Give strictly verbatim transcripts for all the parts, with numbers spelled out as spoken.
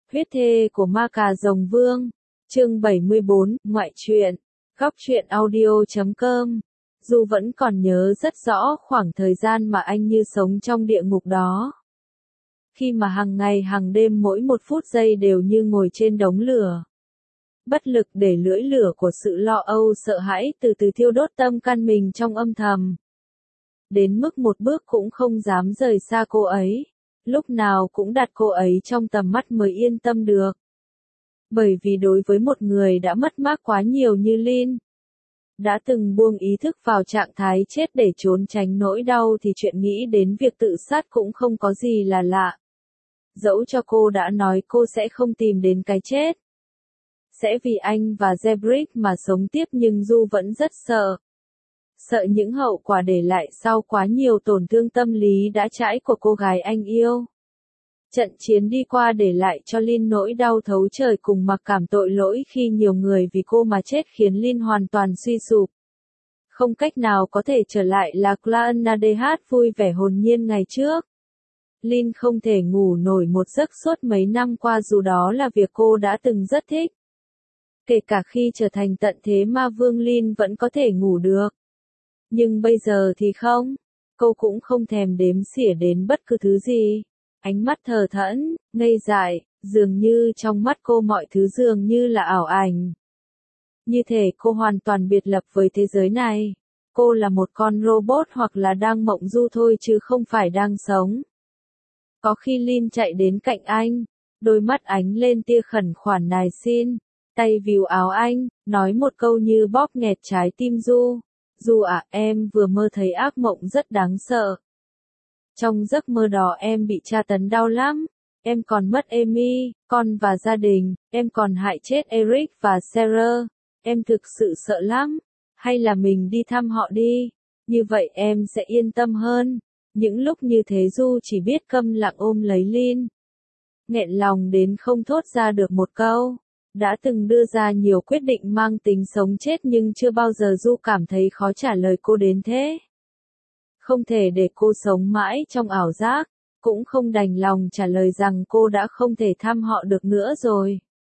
Huyết thê của ma cà rồng vương. Chương bảy mươi bốn, ngoại truyện. Góc truyện audio chấm com. Du vẫn còn nhớ rất rõ khoảng thời gian mà anh như sống trong địa ngục đó. Khi mà hàng ngày hàng đêm mỗi một phút giây đều như ngồi trên đống lửa. Bất lực để lưỡi lửa của sự lo âu sợ hãi từ từ thiêu đốt tâm can mình trong âm thầm. Đến mức một bước cũng không dám rời xa cô ấy. Lúc nào cũng đặt cô ấy trong tầm mắt mới yên tâm được. Bởi vì đối với một người đã mất mát quá nhiều như Lin, đã từng buông ý thức vào trạng thái chết để trốn tránh nỗi đau thì chuyện nghĩ đến việc tự sát cũng không có gì là lạ. Dẫu cho cô đã nói cô sẽ không tìm đến cái chết, sẽ vì anh và Zebrick mà sống tiếp, nhưng Du vẫn rất sợ. Sợ những hậu quả để lại sau quá nhiều tổn thương tâm lý đã trải của cô gái anh yêu. Trận chiến đi qua để lại cho Lin nỗi đau thấu trời cùng mặc cảm tội lỗi khi nhiều người vì cô mà chết khiến Lin hoàn toàn suy sụp. Không cách nào có thể trở lại là Clannadh vui vẻ hồn nhiên ngày trước. Lin không thể ngủ nổi một giấc suốt mấy năm qua dù đó là việc cô đã từng rất thích. Kể cả khi trở thành tận thế ma vương Lin vẫn có thể ngủ được. Nhưng bây giờ thì không, cô cũng không thèm đếm xỉa đến bất cứ thứ gì. Ánh mắt thờ thẫn, ngây dại, dường như trong mắt cô mọi thứ dường như là ảo ảnh. Như thể cô hoàn toàn biệt lập với thế giới này. Cô là một con robot hoặc là đang mộng du thôi chứ không phải đang sống. Có khi Lin chạy đến cạnh anh, đôi mắt ánh lên tia khẩn khoản nài xin, tay víu áo anh, nói một câu như bóp nghẹt trái tim Du. Du à, em vừa mơ thấy ác mộng rất đáng sợ. Trong giấc mơ đó em bị tra tấn đau lắm. Em còn mất Amy, con và gia đình. Em còn hại chết Eric và Sarah. Em thực sự sợ lắm. Hay là mình đi thăm họ đi. Như vậy em sẽ yên tâm hơn. Những lúc như thế Du chỉ biết câm lặng ôm lấy Lin. Nghẹn lòng đến không thốt ra được một câu. Đã từng đưa ra nhiều quyết định mang tính sống chết nhưng chưa bao giờ Du cảm thấy khó trả lời cô đến thế. Không thể để cô sống mãi trong ảo giác, cũng không đành lòng trả lời rằng cô đã không thể thăm họ được nữa rồi.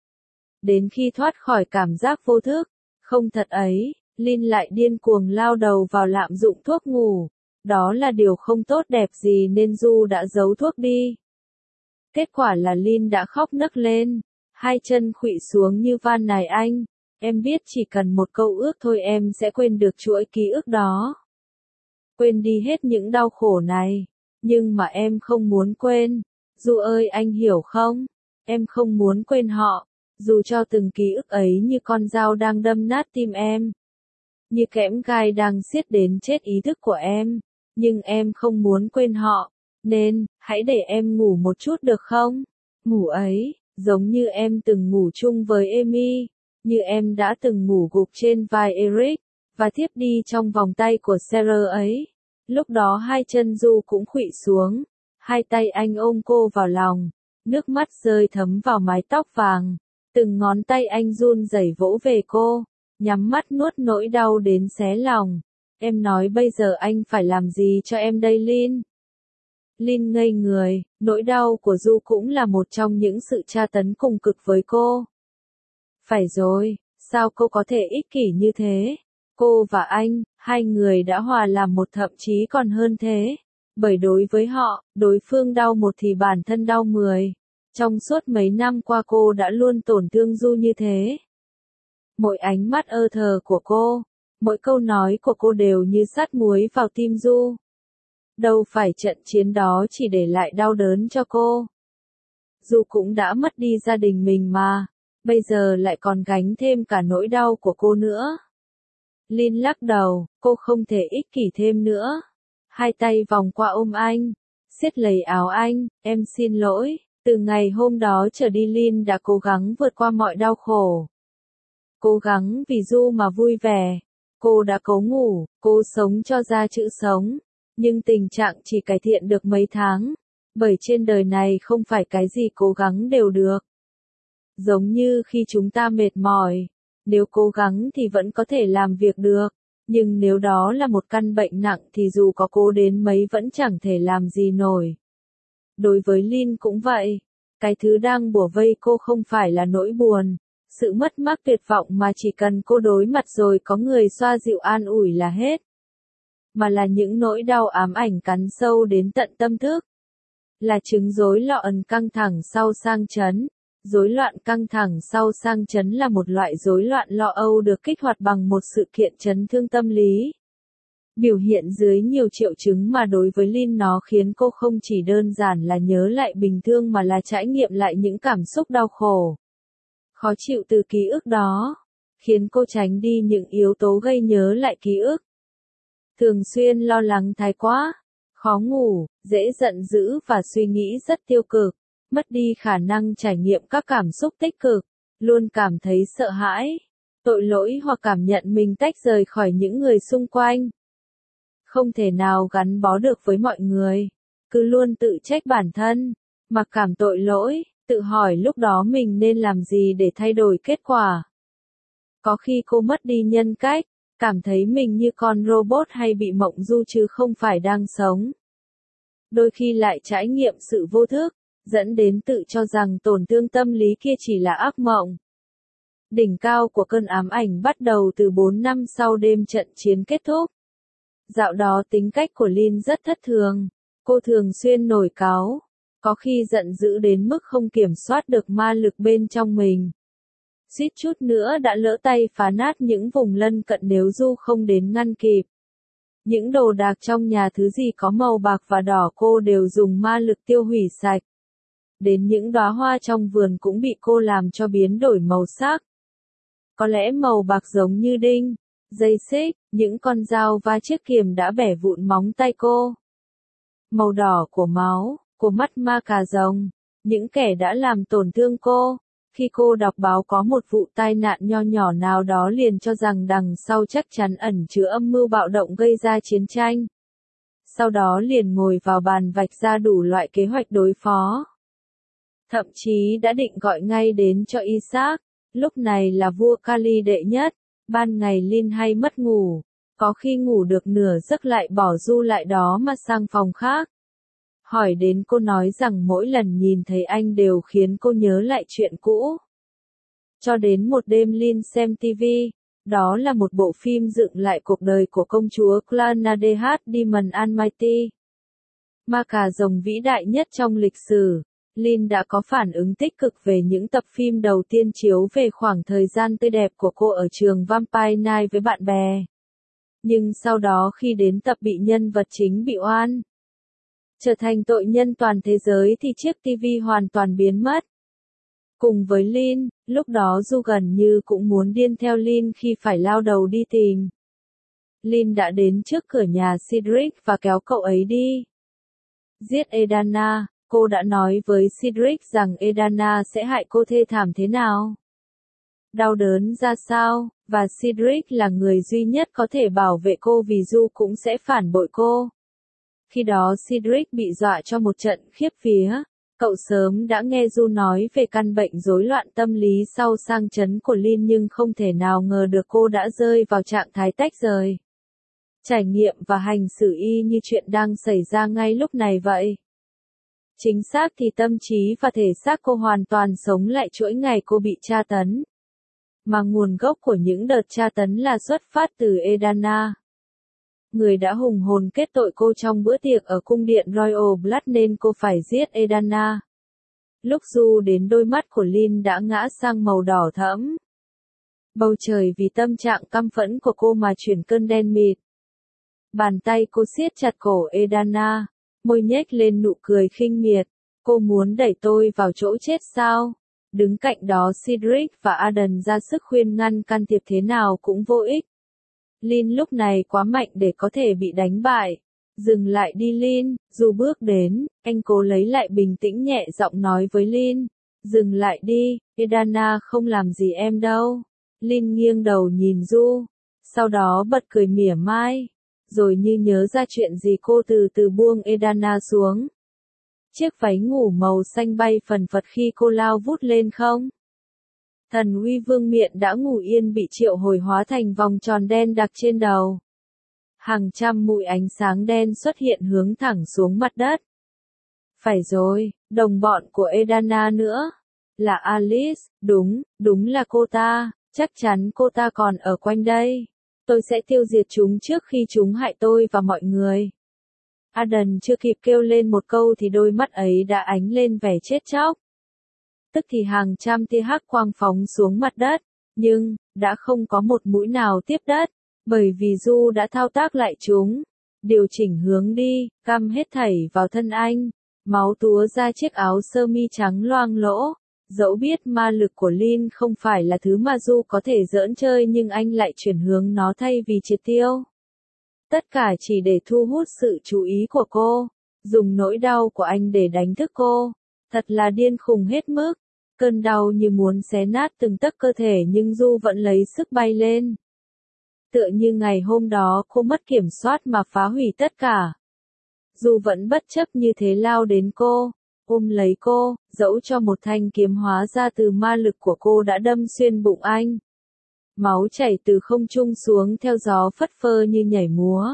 Đến khi thoát khỏi cảm giác vô thức, không thật ấy, Lin lại điên cuồng lao đầu vào lạm dụng thuốc ngủ. Đó là điều không tốt đẹp gì nên Du đã giấu thuốc đi. Kết quả là Lin đã khóc nấc lên, hai chân khuỵu xuống như van nài anh. Em biết chỉ cần một câu ước thôi em sẽ quên được chuỗi ký ức đó. Quên đi hết những đau khổ này. Nhưng mà em không muốn quên. Du ơi anh hiểu không? Em không muốn quên họ. Dù cho từng ký ức ấy như con dao đang đâm nát tim em. Như kẽm gai đang siết đến chết ý thức của em. Nhưng em không muốn quên họ. Nên, hãy để em ngủ một chút được không? Ngủ ấy, giống như em từng ngủ chung với Amy. Như em đã từng ngủ gục trên vai Eric. Và thiếp đi trong vòng tay của Sarah ấy. Lúc đó hai chân Du cũng khuỵu xuống. Hai tay anh ôm cô vào lòng. Nước mắt rơi thấm vào mái tóc vàng. Từng ngón tay anh run rẩy vỗ về cô. Nhắm mắt nuốt nỗi đau đến xé lòng. Em nói bây giờ anh phải làm gì cho em đây Lin? Lin ngây người. Nỗi đau của Du cũng là một trong những sự tra tấn cùng cực với cô. Phải rồi, sao cô có thể ích kỷ như thế? Cô và anh, hai người đã hòa làm một thậm chí còn hơn thế. Bởi đối với họ, đối phương đau một thì bản thân đau mười. Trong suốt mấy năm qua cô đã luôn tổn thương Du như thế. Mỗi ánh mắt ơ thờ của cô, mỗi câu nói của cô đều như sắt muối vào tim Du. Đâu phải trận chiến đó chỉ để lại đau đớn cho cô. Du cũng đã mất đi gia đình mình mà, bây giờ lại còn gánh thêm cả nỗi đau của cô nữa. Lin lắc đầu, cô không thể ích kỷ thêm nữa. Hai tay vòng qua ôm anh, siết lấy áo anh, em xin lỗi. Từ ngày hôm đó trở đi Lin đã cố gắng vượt qua mọi đau khổ. Cố gắng vì Du mà vui vẻ. Cô đã cố ngủ, cố sống cho ra chữ sống. Nhưng tình trạng chỉ cải thiện được mấy tháng. Bởi trên đời này không phải cái gì cố gắng đều được. Giống như khi chúng ta mệt mỏi. Nếu cố gắng thì vẫn có thể làm việc được, nhưng nếu đó là một căn bệnh nặng thì dù có cố đến mấy vẫn chẳng thể làm gì nổi. Đối với Lin cũng vậy, Cái thứ đang bủa vây cô không phải là nỗi buồn, sự mất mát tuyệt vọng mà chỉ cần cô đối mặt rồi có người xoa dịu an ủi là hết. Mà là những nỗi đau ám ảnh cắn sâu đến tận tâm thức. Là chứng rối loạn căng thẳng sau sang chấn. Rối loạn căng thẳng sau sang chấn là một loại rối loạn lo âu được kích hoạt bằng một sự kiện chấn thương tâm lý. Biểu hiện dưới nhiều triệu chứng mà đối với Lin nó khiến cô không chỉ đơn giản là nhớ lại bình thường mà là trải nghiệm lại những cảm xúc đau khổ, khó chịu từ ký ức đó, khiến cô tránh đi những yếu tố gây nhớ lại ký ức. Thường xuyên lo lắng thái quá, khó ngủ, dễ giận dữ và suy nghĩ rất tiêu cực, mất đi khả năng trải nghiệm các cảm xúc tích cực, luôn cảm thấy sợ hãi, tội lỗi hoặc cảm nhận mình tách rời khỏi những người xung quanh. Không thể nào gắn bó được với mọi người, cứ luôn tự trách bản thân, mặc cảm tội lỗi, tự hỏi lúc đó mình nên làm gì để thay đổi kết quả. Có khi cô mất đi nhân cách, cảm thấy mình như con robot hay bị mộng du chứ không phải đang sống. Đôi khi lại trải nghiệm sự vô thức, dẫn đến tự cho rằng tổn thương tâm lý kia chỉ là ác mộng. Đỉnh cao của cơn ám ảnh bắt đầu từ bốn năm sau đêm trận chiến kết thúc. Dạo đó tính cách của Lin rất thất thường, cô thường xuyên nổi cáu, có khi giận dữ đến mức không kiểm soát được ma lực bên trong mình. Suýt chút nữa đã lỡ tay phá nát những vùng lân cận nếu Du không đến ngăn kịp. Những đồ đạc trong nhà thứ gì có màu bạc và đỏ cô đều dùng ma lực tiêu hủy sạch. Đến những đóa hoa trong vườn cũng bị cô làm cho biến đổi màu sắc. Có lẽ màu bạc giống như đinh, dây xích, những con dao và chiếc kiềm đã bẻ vụn móng tay cô. Màu đỏ của máu, của mắt ma cà rồng, những kẻ đã làm tổn thương cô. Khi cô đọc báo có một vụ tai nạn nho nhỏ nào đó liền cho rằng đằng sau chắc chắn ẩn chứa âm mưu bạo động gây ra chiến tranh. Sau đó liền ngồi vào bàn vạch ra đủ loại kế hoạch đối phó. Thậm chí đã định gọi ngay đến cho Isaac, lúc này là vua Kali đệ nhất, ban ngày Lin hay mất ngủ, có khi ngủ được nửa giấc lại bỏ Du lại đó mà sang phòng khác. Hỏi đến cô nói rằng mỗi lần nhìn thấy anh đều khiến cô nhớ lại chuyện cũ. Cho đến một đêm Lin xem ti vi, đó là một bộ phim dựng lại cuộc đời của công chúa Clannadeh Demon Almighty. Ma cà rồng vĩ đại nhất trong lịch sử, Lin đã có phản ứng tích cực về những tập phim đầu tiên chiếu về khoảng thời gian tươi đẹp của cô ở trường Vampire Night với bạn bè. Nhưng sau đó khi đến tập bị nhân vật chính bị oan, trở thành tội nhân toàn thế giới thì chiếc ti vi hoàn toàn biến mất. Cùng với Lin, lúc đó Du gần như cũng muốn điên theo Lin khi phải lao đầu đi tìm. Lin đã đến trước cửa nhà Cedric và kéo cậu ấy đi. Giết Edana, cô đã nói với Cedric rằng Edana sẽ hại cô thê thảm thế nào, đau đớn ra sao, và Cedric là người duy nhất có thể bảo vệ cô vì Du cũng sẽ phản bội cô. Khi đó Cedric bị dọa cho một trận khiếp vía, cậu sớm đã nghe Du nói về căn bệnh rối loạn tâm lý sau sang chấn của Lin nhưng không thể nào ngờ được cô đã rơi vào trạng thái tách rời. Trải nghiệm và hành xử y như chuyện đang xảy ra ngay lúc này vậy. Chính xác thì tâm trí và thể xác cô hoàn toàn sống lại chuỗi ngày cô bị tra tấn. Mà nguồn gốc của những đợt tra tấn là xuất phát từ Edana, người đã hùng hồn kết tội cô trong bữa tiệc ở cung điện Royal Blood nên cô phải giết Edana. Lúc Du đến đôi mắt của Lin đã ngã sang màu đỏ thẫm. Bầu trời vì tâm trạng căm phẫn của cô mà chuyển cơn đen mịt. Bàn tay cô siết chặt cổ Edana, môi nhếch lên nụ cười khinh miệt. Cô muốn đẩy tôi vào chỗ chết sao? Đứng cạnh đó Cedric và Aden ra sức khuyên ngăn can thiệp thế nào cũng vô ích. Lin lúc này quá mạnh để có thể bị đánh bại. Dừng lại đi Lin, Du bước đến, anh cố lấy lại bình tĩnh nhẹ giọng nói với Lin. Dừng lại đi, Edana không làm gì em đâu. Lin nghiêng đầu nhìn Du, sau đó bật cười mỉa mai. Rồi như nhớ ra chuyện gì cô từ từ buông Edana xuống. Chiếc váy ngủ màu xanh bay phần phật khi cô lao vút lên không. Thần uy vương miện đã ngủ yên bị triệu hồi hóa thành vòng tròn đen đặc trên đầu. Hàng trăm mũi ánh sáng đen xuất hiện hướng thẳng xuống mặt đất. Phải rồi, đồng bọn của Edana nữa. Là Alice, đúng, đúng là cô ta, chắc chắn cô ta còn ở quanh đây. Tôi sẽ tiêu diệt chúng trước khi chúng hại tôi và mọi người. Aden chưa kịp kêu lên một câu thì đôi mắt ấy đã ánh lên vẻ chết chóc. Tức thì hàng trăm tia hắc quang phóng xuống mặt đất, nhưng, đã không có một mũi nào tiếp đất, bởi vì Du đã thao tác lại chúng. Điều chỉnh hướng đi, cắm hết thảy vào thân anh, máu túa ra chiếc áo sơ mi trắng loang lỗ. Dẫu biết ma lực của Lin không phải là thứ mà Du có thể giỡn chơi nhưng anh lại chuyển hướng nó thay vì triệt tiêu. Tất cả chỉ để thu hút sự chú ý của cô, dùng nỗi đau của anh để đánh thức cô. Thật là điên khùng hết mức. Cơn đau như muốn xé nát từng tấc cơ thể nhưng Du vẫn lấy sức bay lên. Tựa như ngày hôm đó cô mất kiểm soát mà phá hủy tất cả. Du vẫn bất chấp như thế lao đến cô, ôm lấy cô, dẫu cho một thanh kiếm hóa ra từ ma lực của cô đã đâm xuyên bụng anh. Máu chảy từ không trung xuống theo gió phất phơ như nhảy múa.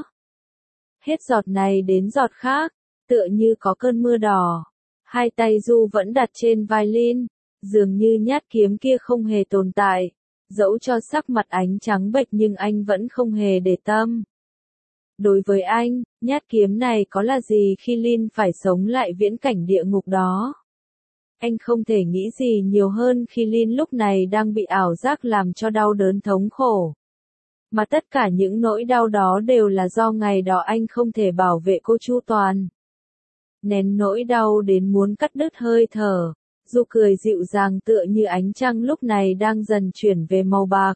Hết giọt này đến giọt khác, tựa như có cơn mưa đỏ. Hai tay Du vẫn đặt trên vai Lin, dường như nhát kiếm kia không hề tồn tại. Dẫu cho sắc mặt ánh trắng bệch nhưng anh vẫn không hề để tâm. Đối với anh, nhát kiếm này có là gì khi Lin phải sống lại viễn cảnh địa ngục đó. Anh không thể nghĩ gì nhiều hơn khi Lin lúc này đang bị ảo giác làm cho đau đớn thống khổ. Mà tất cả những nỗi đau đó đều là do ngày đó anh không thể bảo vệ cô chu toàn. Nén nỗi đau đến muốn cắt đứt hơi thở, Du cười dịu dàng tựa như ánh trăng lúc này đang dần chuyển về màu bạc.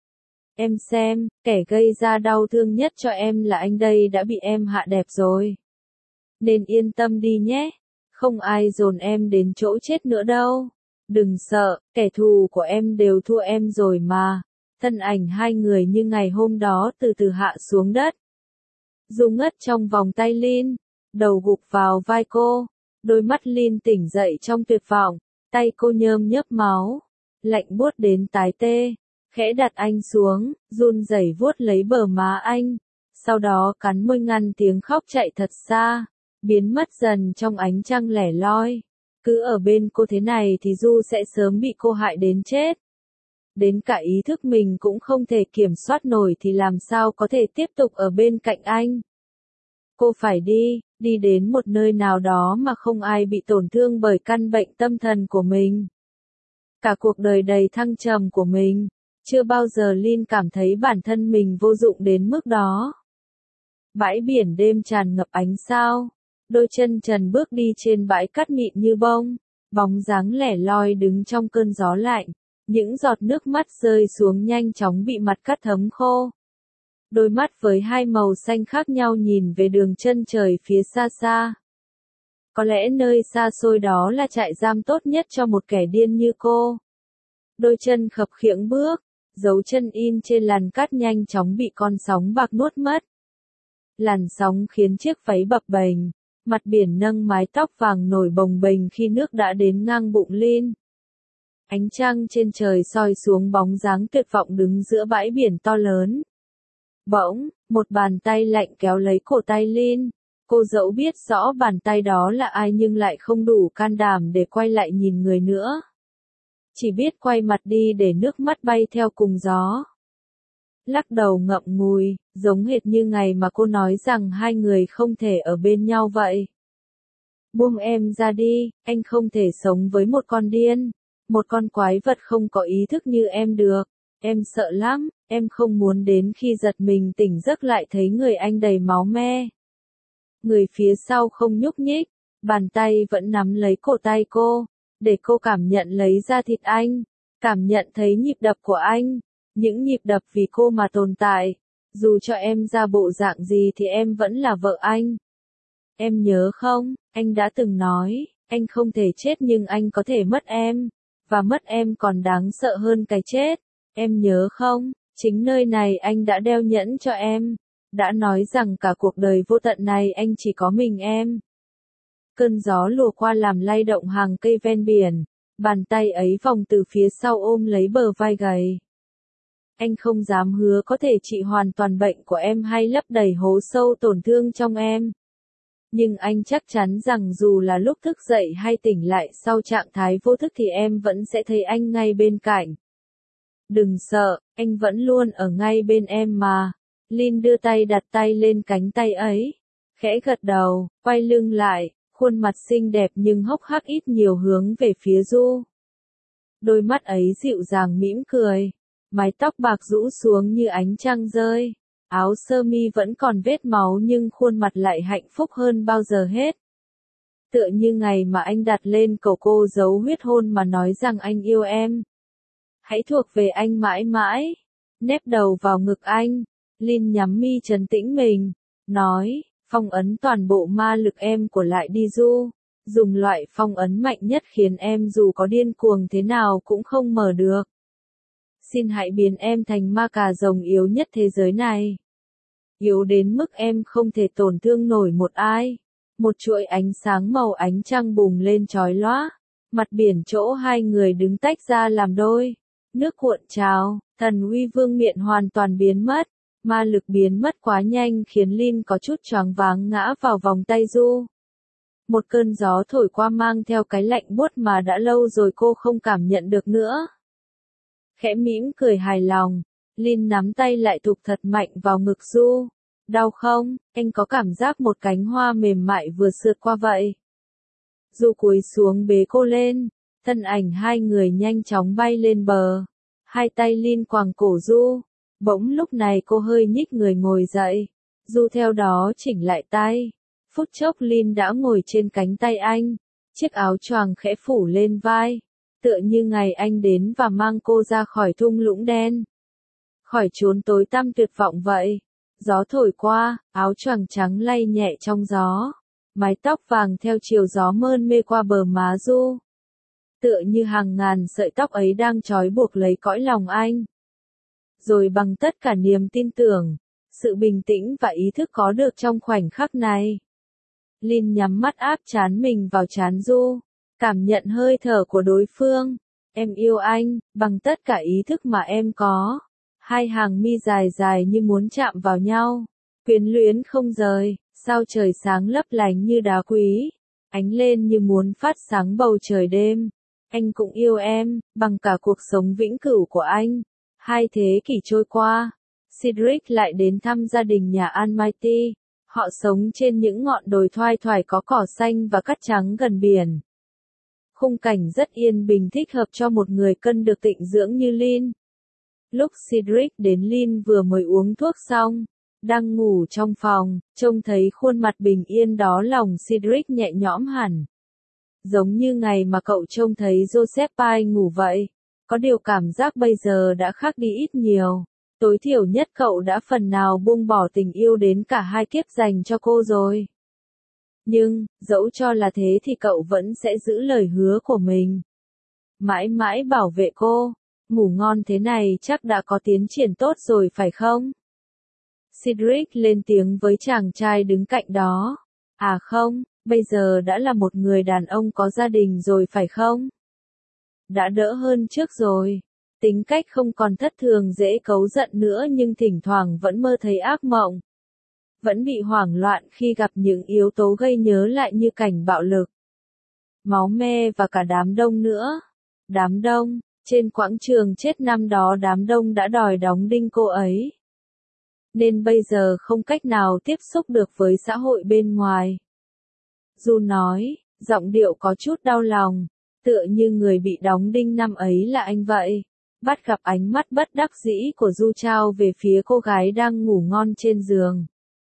Em xem, kẻ gây ra đau thương nhất cho em là anh đây đã bị em hạ đẹp rồi. Nên yên tâm đi nhé, không ai dồn em đến chỗ chết nữa đâu. Đừng sợ, kẻ thù của em đều thua em rồi mà. Thân ảnh hai người như ngày hôm đó từ từ hạ xuống đất. Du ngất trong vòng tay Lin, đầu gục vào vai cô, đôi mắt Lin tỉnh dậy trong tuyệt vọng, tay cô nhơm nhớp máu, lạnh buốt đến tái tê. Khẽ đặt anh xuống, run rẩy vuốt lấy bờ má anh, sau đó cắn môi ngăn tiếng khóc chạy thật xa, biến mất dần trong ánh trăng lẻ loi. Cứ ở bên cô thế này thì Du sẽ sớm bị cô hại đến chết. Đến cả ý thức mình cũng không thể kiểm soát nổi thì làm sao có thể tiếp tục ở bên cạnh anh. Cô phải đi, đi đến một nơi nào đó mà không ai bị tổn thương bởi căn bệnh tâm thần của mình. Cả cuộc đời đầy thăng trầm của mình, chưa bao giờ Lin cảm thấy bản thân mình vô dụng đến mức đó. Bãi biển đêm tràn ngập ánh sao, đôi chân trần bước đi trên bãi cát mịn như bông, bóng dáng lẻ loi đứng trong cơn gió lạnh, những giọt nước mắt rơi xuống nhanh chóng bị mặt cát thấm khô. Đôi mắt với hai màu xanh khác nhau nhìn về đường chân trời phía xa xa. Có lẽ nơi xa xôi đó là trại giam tốt nhất cho một kẻ điên như cô. Đôi chân khập khiễng bước, dấu chân in trên làn cát nhanh chóng bị con sóng bạc nuốt mất. Làn sóng khiến chiếc váy bập bềnh, mặt biển nâng mái tóc vàng nổi bồng bềnh khi nước đã đến ngang bụng Lin. Ánh trăng trên trời soi xuống bóng dáng tuyệt vọng đứng giữa bãi biển to lớn. Bỗng, một bàn tay lạnh kéo lấy cổ tay Lin. Cô dẫu biết rõ bàn tay đó là ai nhưng lại không đủ can đảm để quay lại nhìn người nữa. Chỉ biết quay mặt đi để nước mắt bay theo cùng gió. Lắc đầu ngậm ngùi, giống hệt như ngày mà cô nói rằng hai người không thể ở bên nhau vậy. Buông em ra đi, anh không thể sống với một con điên, một con quái vật không có ý thức như em được. Em sợ lắm, em không muốn đến khi giật mình tỉnh giấc lại thấy người anh đầy máu me. Người phía sau không nhúc nhích, bàn tay vẫn nắm lấy cổ tay cô, để cô cảm nhận lấy da thịt anh, cảm nhận thấy nhịp đập của anh, những nhịp đập vì cô mà tồn tại. Dù cho em ra bộ dạng gì thì em vẫn là vợ anh. Em nhớ không, anh đã từng nói, anh không thể chết nhưng anh có thể mất em, và mất em còn đáng sợ hơn cái chết. Em nhớ không, chính nơi này anh đã đeo nhẫn cho em, đã nói rằng cả cuộc đời vô tận này anh chỉ có mình em. Cơn gió lùa qua làm lay động hàng cây ven biển, bàn tay ấy vòng từ phía sau ôm lấy bờ vai gầy. Anh không dám hứa có thể trị hoàn toàn bệnh của em hay lấp đầy hố sâu tổn thương trong em. Nhưng anh chắc chắn rằng dù là lúc thức dậy hay tỉnh lại sau trạng thái vô thức thì em vẫn sẽ thấy anh ngay bên cạnh. Đừng sợ, anh vẫn luôn ở ngay bên em mà. Lin đưa tay đặt tay lên cánh tay ấy. Khẽ gật đầu, quay lưng lại, khuôn mặt xinh đẹp nhưng hốc hác ít nhiều hướng về phía Du. Đôi mắt ấy dịu dàng mỉm cười. Mái tóc bạc rũ xuống như ánh trăng rơi. Áo sơ mi vẫn còn vết máu nhưng khuôn mặt lại hạnh phúc hơn bao giờ hết. Tựa như ngày mà anh đặt lên cổ cô dấu huyết hôn mà nói rằng anh yêu em. Hãy thuộc về anh mãi mãi. Nép đầu vào ngực anh. Lin nhắm mi trấn tĩnh mình. Nói, phong ấn toàn bộ ma lực em của lại đi Du. Dùng loại phong ấn mạnh nhất khiến em dù có điên cuồng thế nào cũng không mở được. Xin hãy biến em thành ma cà rồng yếu nhất thế giới này. Yếu đến mức em không thể tổn thương nổi một ai. Một chuỗi ánh sáng màu ánh trăng bùng lên chói lóa. Mặt biển chỗ hai người đứng tách ra làm đôi. Nước cuộn trào, thần uy vương miện hoàn toàn biến mất. Ma lực biến mất quá nhanh khiến Lin có chút choáng váng ngã vào vòng tay Du. Một cơn gió thổi qua mang theo cái lạnh buốt mà đã lâu rồi cô không cảm nhận được nữa. Khẽ mỉm cười hài lòng, Lin nắm tay lại thụp thật mạnh vào ngực Du. Đau không? Anh có cảm giác một cánh hoa mềm mại vừa sượt qua vậy. Du cúi xuống bế cô lên, thân ảnh hai người nhanh chóng bay lên bờ. Hai tay Lin quàng cổ Du. Bỗng lúc này cô hơi nhích người ngồi dậy. Du theo đó chỉnh lại tay. Phút chốc Lin đã ngồi trên cánh tay anh. Chiếc áo choàng khẽ phủ lên vai. Tựa như ngày anh đến và mang cô ra khỏi thung lũng đen. Khỏi chốn tối tăm tuyệt vọng vậy. Gió thổi qua, áo choàng trắng lay nhẹ trong gió. Mái tóc vàng theo chiều gió mơn mê qua bờ má Du. Tựa như hàng ngàn sợi tóc ấy đang trói buộc lấy cõi lòng anh. Rồi bằng tất cả niềm tin tưởng, sự bình tĩnh và ý thức có được trong khoảnh khắc này. Lin nhắm mắt áp trán mình vào trán Du, cảm nhận hơi thở của đối phương. Em yêu anh, bằng tất cả ý thức mà em có. Hai hàng mi dài dài như muốn chạm vào nhau, quyến luyến không rời, sao trời sáng lấp lánh như đá quý, ánh lên như muốn phát sáng bầu trời đêm. Anh cũng yêu em, bằng cả cuộc sống vĩnh cửu của anh. Hai thế kỷ trôi qua, Cedric lại đến thăm gia đình nhà Almighty. Họ sống trên những ngọn đồi thoai thoải có cỏ xanh và cát trắng gần biển. Khung cảnh rất yên bình thích hợp cho một người cân được tịnh dưỡng như Lin. Lúc Cedric đến Lin vừa mới uống thuốc xong, đang ngủ trong phòng, trông thấy khuôn mặt bình yên đó lòng Cedric nhẹ nhõm hẳn. Giống như ngày mà cậu trông thấy Joseph Pye ngủ vậy. Có điều cảm giác bây giờ đã khác đi ít nhiều. Tối thiểu nhất cậu đã phần nào buông bỏ tình yêu đến cả hai kiếp dành cho cô rồi. Nhưng, dẫu cho là thế thì cậu vẫn sẽ giữ lời hứa của mình. Mãi mãi bảo vệ cô. Ngủ ngon thế này chắc đã có tiến triển tốt rồi phải không? Cedric lên tiếng với chàng trai đứng cạnh đó. À không, bây giờ đã là một người đàn ông có gia đình rồi phải không? Đã đỡ hơn trước rồi. Tính cách không còn thất thường dễ cấu giận nữa nhưng thỉnh thoảng vẫn mơ thấy ác mộng. Vẫn bị hoảng loạn khi gặp những yếu tố gây nhớ lại như cảnh bạo lực, máu me và cả đám đông nữa. Đám đông, trên quảng trường chết năm đó đám đông đã đòi đóng đinh cô ấy. Nên bây giờ không cách nào tiếp xúc được với xã hội bên ngoài. Du nói, giọng điệu có chút đau lòng, tựa như người bị đóng đinh năm ấy là anh vậy. Bắt gặp ánh mắt bất đắc dĩ của Du trao về phía cô gái đang ngủ ngon trên giường.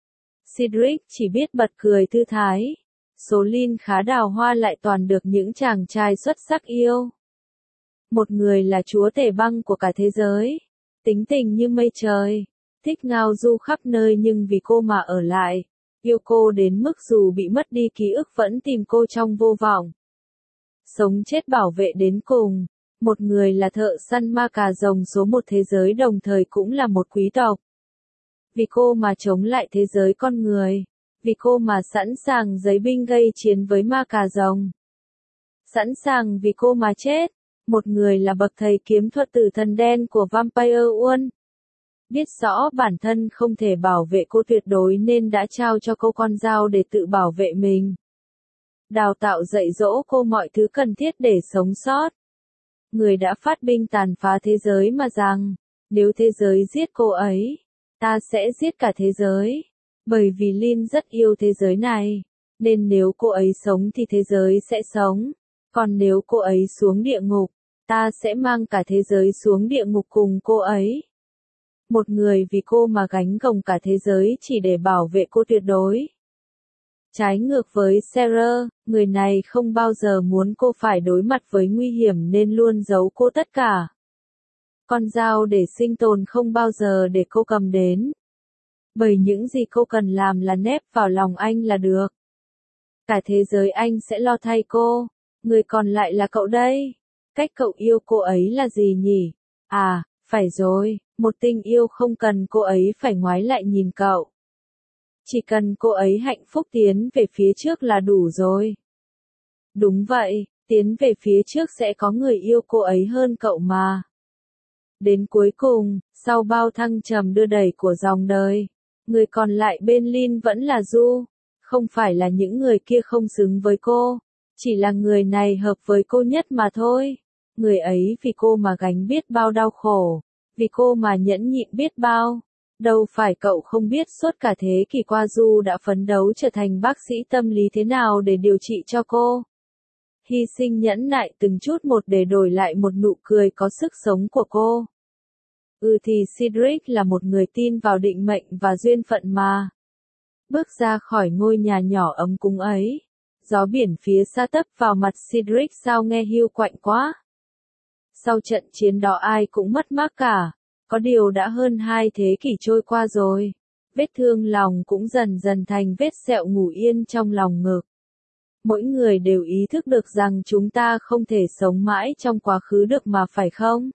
Cedric chỉ biết bật cười thư thái. Số Lin khá đào hoa lại toàn được những chàng trai xuất sắc yêu. Một người là chúa tể băng của cả thế giới. Tính tình như mây trời. Thích ngao du khắp nơi nhưng vì cô mà ở lại. Yêu cô đến mức dù bị mất đi ký ức vẫn tìm cô trong vô vọng. Sống chết bảo vệ đến cùng. Một người là thợ săn ma cà rồng số một thế giới đồng thời cũng là một quý tộc. Vì cô mà chống lại thế giới con người. Vì cô mà sẵn sàng giấy binh gây chiến với ma cà rồng. Sẵn sàng vì cô mà chết. Một người là bậc thầy kiếm thuật tử thần đen của Vampire World. Biết rõ bản thân không thể bảo vệ cô tuyệt đối nên đã trao cho cô con dao để tự bảo vệ mình. Đào tạo dạy dỗ cô mọi thứ cần thiết để sống sót. Người đã phát binh tàn phá thế giới mà rằng, nếu thế giới giết cô ấy, ta sẽ giết cả thế giới. Bởi vì Lin rất yêu thế giới này, nên nếu cô ấy sống thì thế giới sẽ sống. Còn nếu cô ấy xuống địa ngục, ta sẽ mang cả thế giới xuống địa ngục cùng cô ấy. Một người vì cô mà gánh gồng cả thế giới chỉ để bảo vệ cô tuyệt đối. Trái ngược với Sarah, người này không bao giờ muốn cô phải đối mặt với nguy hiểm nên luôn giấu cô tất cả. Con dao để sinh tồn không bao giờ để cô cầm đến. Bởi những gì cô cần làm là nép vào lòng anh là được. Cả thế giới anh sẽ lo thay cô, người còn lại là cậu đây. Cách cậu yêu cô ấy là gì nhỉ? À, phải rồi, một tình yêu không cần cô ấy phải ngoái lại nhìn cậu. Chỉ cần cô ấy hạnh phúc tiến về phía trước là đủ rồi. Đúng vậy, tiến về phía trước sẽ có người yêu cô ấy hơn cậu mà. Đến cuối cùng, sau bao thăng trầm đưa đẩy của dòng đời, người còn lại bên Lin vẫn là Du. Không phải là những người kia không xứng với cô, chỉ là người này hợp với cô nhất mà thôi. Người ấy vì cô mà gánh biết bao đau khổ, vì cô mà nhẫn nhịn biết bao. Đâu phải cậu không biết suốt cả thế kỷ qua Du đã phấn đấu trở thành bác sĩ tâm lý thế nào để điều trị cho cô. Hy sinh nhẫn nại từng chút một để đổi lại một nụ cười có sức sống của cô. Ừ thì Cedric là một người tin vào định mệnh và duyên phận mà. Bước ra khỏi ngôi nhà nhỏ ấm cúng ấy, gió biển phía xa tấp vào mặt Cedric sao nghe hiu quạnh quá. Sau trận chiến đó ai cũng mất mát cả, có điều đã hơn hai thế kỷ trôi qua rồi, vết thương lòng cũng dần dần thành vết sẹo ngủ yên trong lòng ngực. Mỗi người đều ý thức được rằng chúng ta không thể sống mãi trong quá khứ được mà phải không?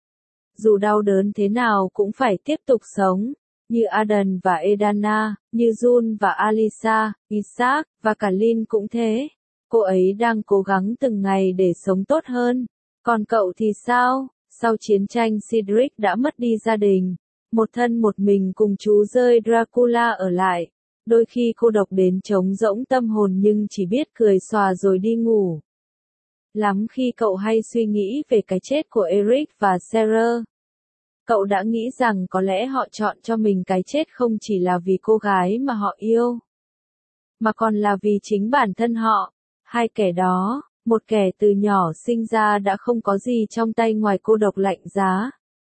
Dù đau đớn thế nào cũng phải tiếp tục sống. Như Adan và Edana, như Jun và Alisa, Isaac, và cả Lin cũng thế. Cô ấy đang cố gắng từng ngày để sống tốt hơn. Còn cậu thì sao? Sau chiến tranh Cedric đã mất đi gia đình. Một thân một mình cùng chú rơi Dracula ở lại. Đôi khi cô độc đến trống rỗng tâm hồn nhưng chỉ biết cười xòa rồi đi ngủ. Lắm khi cậu hay suy nghĩ về cái chết của Eric và Sarah. Cậu đã nghĩ rằng có lẽ họ chọn cho mình cái chết không chỉ là vì cô gái mà họ yêu, mà còn là vì chính bản thân họ. Hai kẻ đó, một kẻ từ nhỏ sinh ra đã không có gì trong tay ngoài cô độc lạnh giá.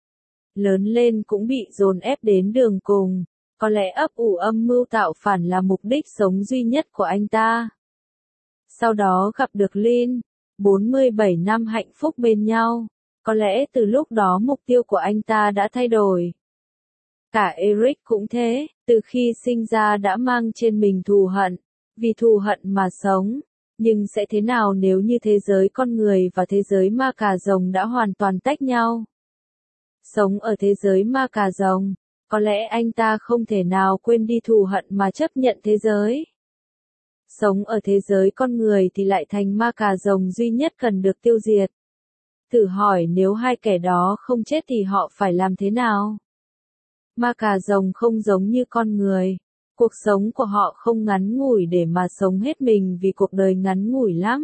Lớn lên cũng bị dồn ép đến đường cùng, có lẽ ấp ủ âm mưu tạo phản là mục đích sống duy nhất của anh ta. Sau đó gặp được Lin, bốn mươi bảy năm hạnh phúc bên nhau. Có lẽ từ lúc đó mục tiêu của anh ta đã thay đổi. Cả Eric cũng thế, từ khi sinh ra đã mang trên mình thù hận, vì thù hận mà sống. Nhưng sẽ thế nào nếu như thế giới con người và thế giới ma cà rồng đã hoàn toàn tách nhau? Sống ở thế giới ma cà rồng, có lẽ anh ta không thể nào quên đi thù hận mà chấp nhận thế giới. Sống ở thế giới con người thì lại thành ma cà rồng duy nhất cần được tiêu diệt. Thử hỏi nếu hai kẻ đó không chết thì họ phải làm thế nào? Ma cà rồng không giống như con người. Cuộc sống của họ không ngắn ngủi để mà sống hết mình vì cuộc đời ngắn ngủi lắm.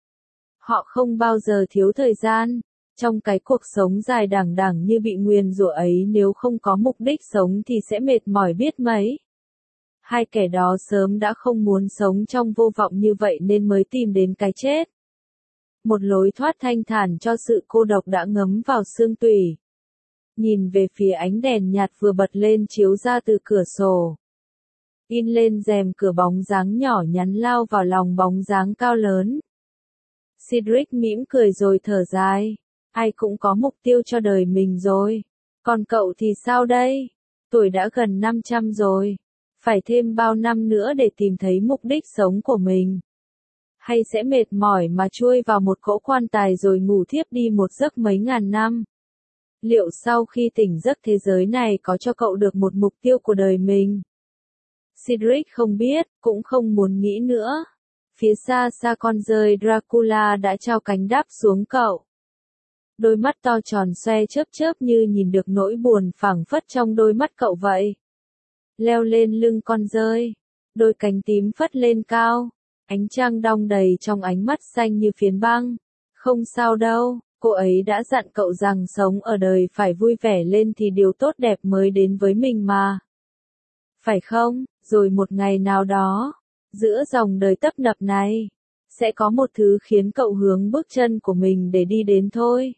Họ không bao giờ thiếu thời gian. Trong cái cuộc sống dài đằng đẵng như bị nguyền rủa ấy nếu không có mục đích sống thì sẽ mệt mỏi biết mấy. Hai kẻ đó sớm đã không muốn sống trong vô vọng như vậy nên mới tìm đến cái chết. Một lối thoát thanh thản cho sự cô độc đã ngấm vào xương tủy. Nhìn về phía ánh đèn nhạt vừa bật lên chiếu ra từ cửa sổ. In lên rèm cửa bóng dáng nhỏ nhắn lao vào lòng bóng dáng cao lớn. Cedric mỉm cười rồi thở dài. Ai cũng có mục tiêu cho đời mình rồi. Còn cậu thì sao đây? Tuổi đã gần năm trăm rồi. Phải thêm bao năm nữa để tìm thấy mục đích sống của mình? Hay sẽ mệt mỏi mà chui vào một cỗ quan tài rồi ngủ thiếp đi một giấc mấy ngàn năm? Liệu sau khi tỉnh giấc thế giới này có cho cậu được một mục tiêu của đời mình? Cedric không biết, cũng không muốn nghĩ nữa. Phía xa xa con rơi Dracula đã trao cánh đáp xuống cậu. Đôi mắt to tròn xoe chớp chớp như nhìn được nỗi buồn phảng phất trong đôi mắt cậu vậy. Leo lên lưng con dơi, đôi cánh tím phất lên cao, ánh trăng đong đầy trong ánh mắt xanh như phiến băng. Không sao đâu, cô ấy đã dặn cậu rằng sống ở đời phải vui vẻ lên thì điều tốt đẹp mới đến với mình mà. Phải không? Rồi một ngày nào đó, giữa dòng đời tấp nập này, sẽ có một thứ khiến cậu hướng bước chân của mình để đi đến thôi.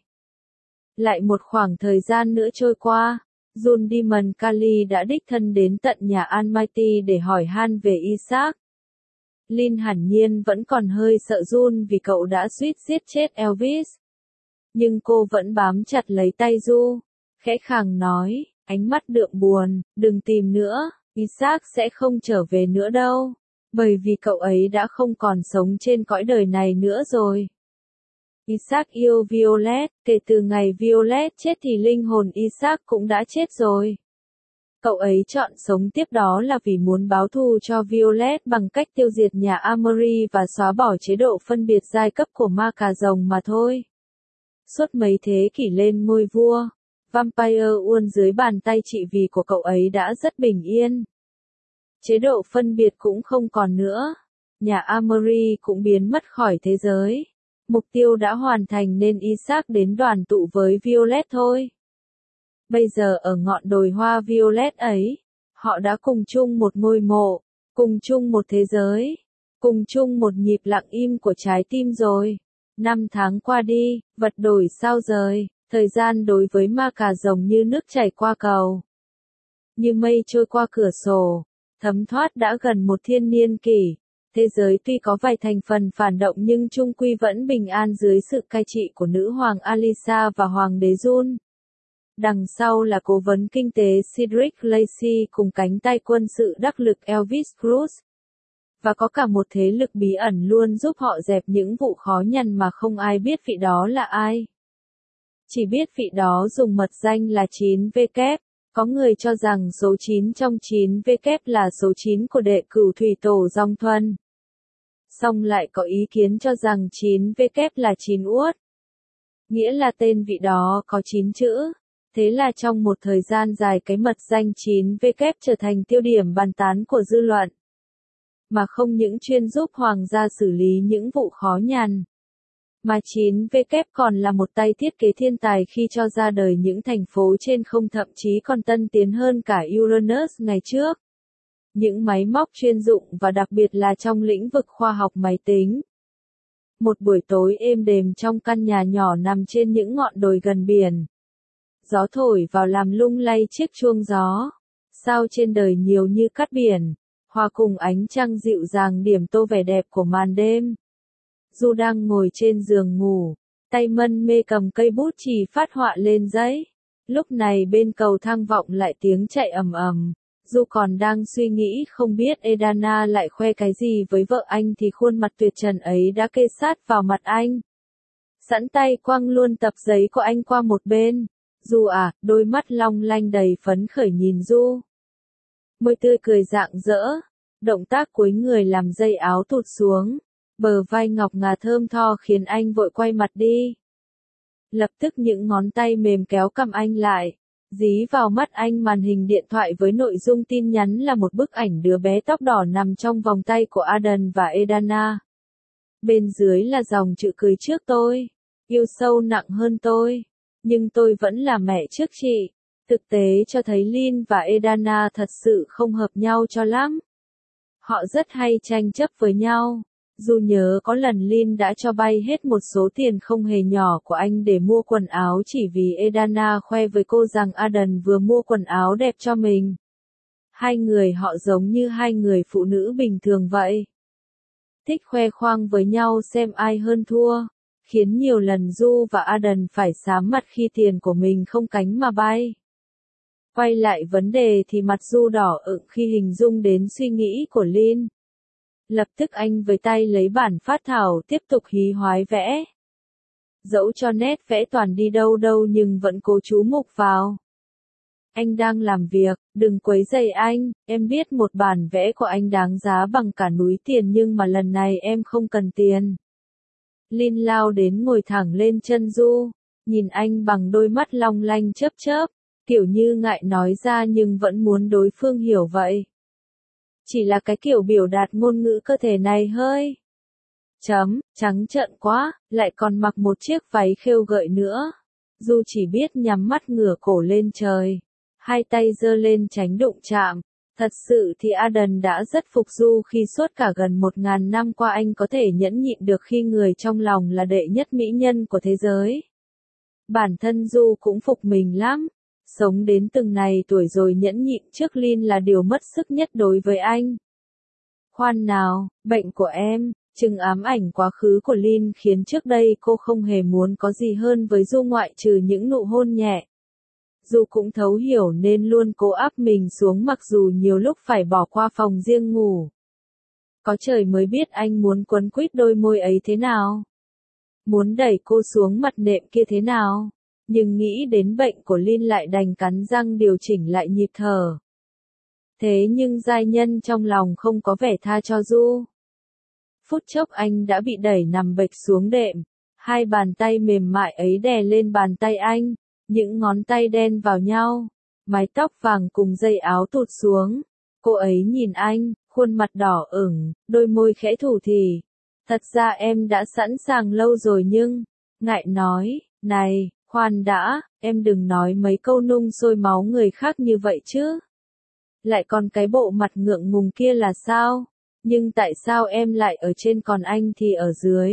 Lại một khoảng thời gian nữa trôi qua, Jun Dimon Kali đã đích thân đến tận nhà Almighty để hỏi han về Isaac. Lin hẳn nhiên vẫn còn hơi sợ Jun vì cậu đã suýt giết chết Elvis. Nhưng cô vẫn bám chặt lấy tay Du, khẽ khàng nói, ánh mắt đượm buồn, đừng tìm nữa, Isaac sẽ không trở về nữa đâu, bởi vì cậu ấy đã không còn sống trên cõi đời này nữa rồi. Isaac yêu Violet, kể từ ngày Violet chết thì linh hồn Isaac cũng đã chết rồi. Cậu ấy chọn sống tiếp đó là vì muốn báo thù cho Violet bằng cách tiêu diệt nhà Amory và xóa bỏ chế độ phân biệt giai cấp của ma cà rồng mà thôi. Suốt mấy thế kỷ lên ngôi vua, Vampire World dưới bàn tay trị vì của cậu ấy đã rất bình yên. Chế độ phân biệt cũng không còn nữa. Nhà Amory cũng biến mất khỏi thế giới. Mục tiêu đã hoàn thành nên Isaac đến đoàn tụ với Violet thôi. Bây giờ ở ngọn đồi hoa Violet ấy, họ đã cùng chung một ngôi mộ, cùng chung một thế giới, cùng chung một nhịp lặng im của trái tim rồi. Năm tháng qua đi, vật đổi sao rời, thời gian đối với ma cà rồng như nước chảy qua cầu. Như mây trôi qua cửa sổ, thấm thoát đã gần một thiên niên kỷ. Thế giới tuy có vài thành phần phản động nhưng chung quy vẫn bình an dưới sự cai trị của nữ hoàng Alisa và hoàng đế Jun. Đằng sau là cố vấn kinh tế Cedric Lacey cùng cánh tay quân sự đắc lực Elvis Cruz. Và có cả một thế lực bí ẩn luôn giúp họ dẹp những vụ khó nhằn mà không ai biết vị đó là ai. Chỉ biết vị đó dùng mật danh là chín W. Có người cho rằng số chín trong chín W là số chín của đệ cửu thủy tổ Dòng Thuần. Song lại có ý kiến cho rằng chín W là chín uất. Nghĩa là tên vị đó có chín chữ. Thế là trong một thời gian dài cái mật danh chín W trở thành tiêu điểm bàn tán của dư luận. Mà không những chuyên giúp hoàng gia xử lý những vụ khó nhằn. Mà chín W còn là một tay thiết kế thiên tài khi cho ra đời những thành phố trên không, thậm chí còn tân tiến hơn cả Uranus ngày trước. Những máy móc chuyên dụng và đặc biệt là trong lĩnh vực khoa học máy tính. Một buổi tối êm đềm trong căn nhà nhỏ nằm trên những ngọn đồi gần biển. Gió thổi vào làm lung lay chiếc chuông gió. Sao trên đời nhiều như cát biển, hòa cùng ánh trăng dịu dàng điểm tô vẻ đẹp của màn đêm. Du đang ngồi trên giường ngủ, tay mân mê cầm cây bút chì phát họa lên giấy. Lúc này bên cầu thang vọng lại tiếng chạy ầm ầm. Du còn đang suy nghĩ không biết Edana lại khoe cái gì với vợ anh thì khuôn mặt tuyệt trần ấy đã kê sát vào mặt anh. Sẵn tay quăng luôn tập giấy của anh qua một bên. Du à, đôi mắt long lanh đầy phấn khởi nhìn Du. Môi tươi cười rạng rỡ, động tác cúi người làm dây áo tụt xuống. Bờ vai ngọc ngà thơm tho khiến anh vội quay mặt đi. Lập tức những ngón tay mềm kéo cầm anh lại. Dí vào mắt anh màn hình điện thoại với nội dung tin nhắn là một bức ảnh đứa bé tóc đỏ nằm trong vòng tay của Adan và Edana. Bên dưới là dòng chữ cười trước tôi. Yêu sâu nặng hơn tôi. Nhưng tôi vẫn là mẹ trước chị. Thực tế cho thấy Lin và Edana thật sự không hợp nhau cho lắm. Họ rất hay tranh chấp với nhau. Dù nhớ có lần Lin đã cho bay hết một số tiền không hề nhỏ của anh để mua quần áo chỉ vì Edana khoe với cô rằng Adan vừa mua quần áo đẹp cho mình. Hai người họ giống như hai người phụ nữ bình thường vậy. Thích khoe khoang với nhau xem ai hơn thua. Khiến nhiều lần Du và Adan phải xám mặt khi tiền của mình không cánh mà bay. Quay lại vấn đề thì mặt Du đỏ ửng khi hình dung đến suy nghĩ của Lin. Lập tức anh với tay lấy bản phát thảo tiếp tục hí hoái vẽ. Dẫu cho nét vẽ toàn đi đâu đâu nhưng vẫn cố chú mục vào. Anh đang làm việc, đừng quấy rầy anh, em biết một bản vẽ của anh đáng giá bằng cả núi tiền nhưng mà lần này em không cần tiền. Lin lao đến ngồi thẳng lên chân Du, nhìn anh bằng đôi mắt long lanh chớp chớp, kiểu như ngại nói ra nhưng vẫn muốn đối phương hiểu vậy. Chỉ là cái kiểu biểu đạt ngôn ngữ cơ thể này hơi chấm, trắng trợn quá, lại còn mặc một chiếc váy khêu gợi nữa. Du chỉ biết nhắm mắt ngửa cổ lên trời, hai tay giơ lên tránh đụng chạm. Thật sự thì Aden đã rất phục Du khi suốt cả gần một ngàn năm qua anh có thể nhẫn nhịn được khi người trong lòng là đệ nhất mỹ nhân của thế giới. Bản thân Du cũng phục mình lắm. Sống đến từng này tuổi rồi nhẫn nhịn trước Lin là điều mất sức nhất đối với anh. Khoan nào, bệnh của em, chừng ám ảnh quá khứ của Lin khiến trước đây cô không hề muốn có gì hơn với Du ngoại trừ những nụ hôn nhẹ. Du cũng thấu hiểu nên luôn cố áp mình xuống mặc dù nhiều lúc phải bỏ qua phòng riêng ngủ. Có trời mới biết anh muốn quấn quýt đôi môi ấy thế nào. Muốn đẩy cô xuống mặt nệm kia thế nào. Nhưng nghĩ đến bệnh của Lin lại đành cắn răng điều chỉnh lại nhịp thở. Thế nhưng giai nhân trong lòng không có vẻ tha cho Du. Phút chốc anh đã bị đẩy nằm bệch xuống đệm. Hai bàn tay mềm mại ấy đè lên bàn tay anh. Những ngón tay đen vào nhau. Mái tóc vàng cùng dây áo tụt xuống. Cô ấy nhìn anh, khuôn mặt đỏ ửng, đôi môi khẽ thủ thỉ. Thật ra em đã sẵn sàng lâu rồi nhưng... Ngại nói, này, khoan đã, em đừng nói mấy câu nung sôi máu người khác như vậy chứ. Lại còn cái bộ mặt ngượng ngùng kia là sao? Nhưng tại sao em lại ở trên còn anh thì ở dưới?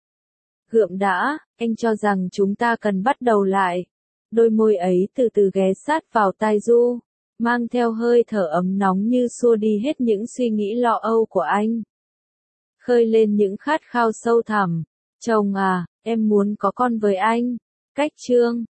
Gượm đã, anh cho rằng chúng ta cần bắt đầu lại. Đôi môi ấy từ từ ghé sát vào tai Du, mang theo hơi thở ấm nóng như xua đi hết những suy nghĩ lo âu của anh. Khơi lên những khát khao sâu thẳm. Chồng à, em muốn có con với anh. Cách chương